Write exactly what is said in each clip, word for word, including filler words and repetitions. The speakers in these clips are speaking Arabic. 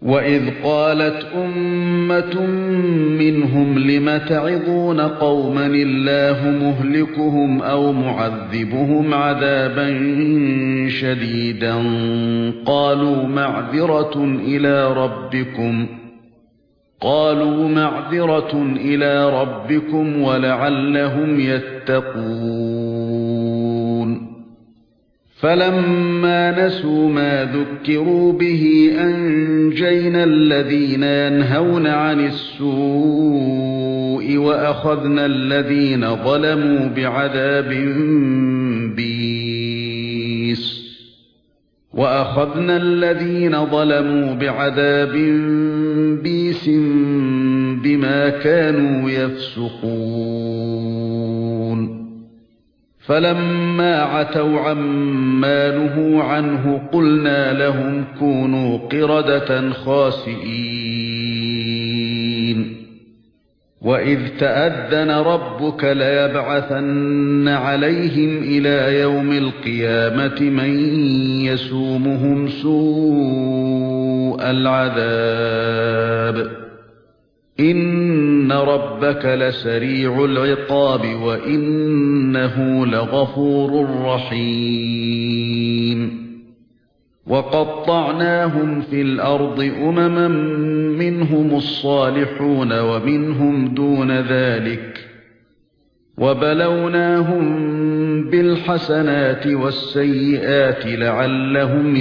وَإِذْ قَالَتْ أُمَّةٌ مِّنْهُمْ لِمَ تَعِظُونَ قَوْمًا اللَّهُ مُهْلِكُهُمْ أَوْ مُعَذِّبُهُمْ عَذَابًا شَدِيدًا قَالُوا مَعْذِرَةٌ إِلَى رَبِّكُمْ قَالُوا مَعْذِرَةٌ إِلَى رَبِّكُمْ وَلَعَلَّهُمْ يَتَّقُونَ فَلَمَّا نَسُوا مَا ذُكِّرُوا بِهِ أَنجَيْنَا الَّذِينَ يَنْهَوْنَ عَنِ السُّوءِ وَأَخَذْنَا الَّذِينَ ظَلَمُوا بِعَذَابٍ بِئيسٍ وَأَخَذْنَا الَّذِينَ ظَلَمُوا بِعَذَابٍ بِئيسٍ بِمَا كَانُوا يَفْسُقُونَ فَلَمَّا عَتَوْا عَمَّا نُهُوا عَنْهُ قُلْنَا لَهُمْ كُونُوا قِرَدَةً خَاسِئِينَ وَإِذْ تَأَذَّنَ رَبُّكَ لَيَبْعَثَنَّ عَلَيْهِمْ إِلَى يَوْمِ الْقِيَامَةِ مَن يَسُومُهُمْ سُوءَ الْعَذَابِ إِنَّ رَبَّكَ لَسَرِيعُ الْعِقَابِ وَإِنَّهُ لَغَفُورٌ رَّحِيمٌ وَقَطَّعْنَاهُمْ فِي الْأَرْضِ أُمَمًا مِّنْهُمُ الصَّالِحُونَ وَمِنْهُمْ دُونَ ذَلِكَ وَبَلَوْنَاهُم بِالْحَسَنَاتِ وَالسَّيِّئَاتِ لَعَلَّهُمْ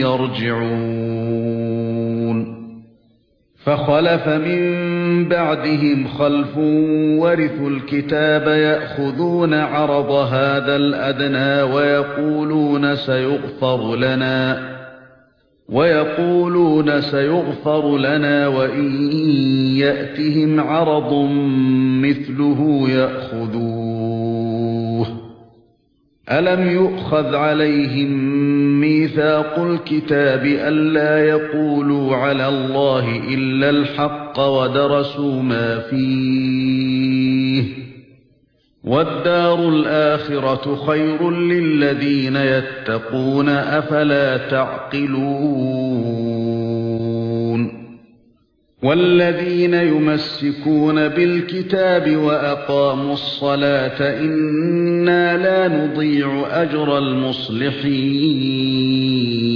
يَرْجِعُونَ فَخَلَفَ مِن بَعْدِهِمْ خَلْفٌ وَرِثُوا الْكِتَابَ يَأْخُذُونَ عَرَضَ هَذَا الْأَدْنَى وَيَقُولُونَ سَيُغْفَرُ لَنَا وَيَقُولُونَ سَيُغْفَرُ لَنَا وَإِن يَأْتِهِمْ عَرَضٌ مِثْلُهُ يَأْخُذُوهُ أَلَمْ يُؤْخَذْ عَلَيْهِمْ مِيثَاقُ الْكِتَابِ أَلَّا يَقُولُوا عَلَى اللَّهِ إِلَّا الْحَقَّ وَدَرَسُوا مَا فِيهِ وَالدَّارُ الْآخِرَةُ خَيْرٌ لِّلَّذِينَ يَتَّقُونَ أَفَلَا تَعْقِلُونَ وَالَّذِينَ يُمَسِّكُونَ بِالْكِتَابِ وَأَقَامُوا الصَّلَاةَ إِنَّا لَا نُضِيعُ أَجْرَ الْمُصْلِحِينَ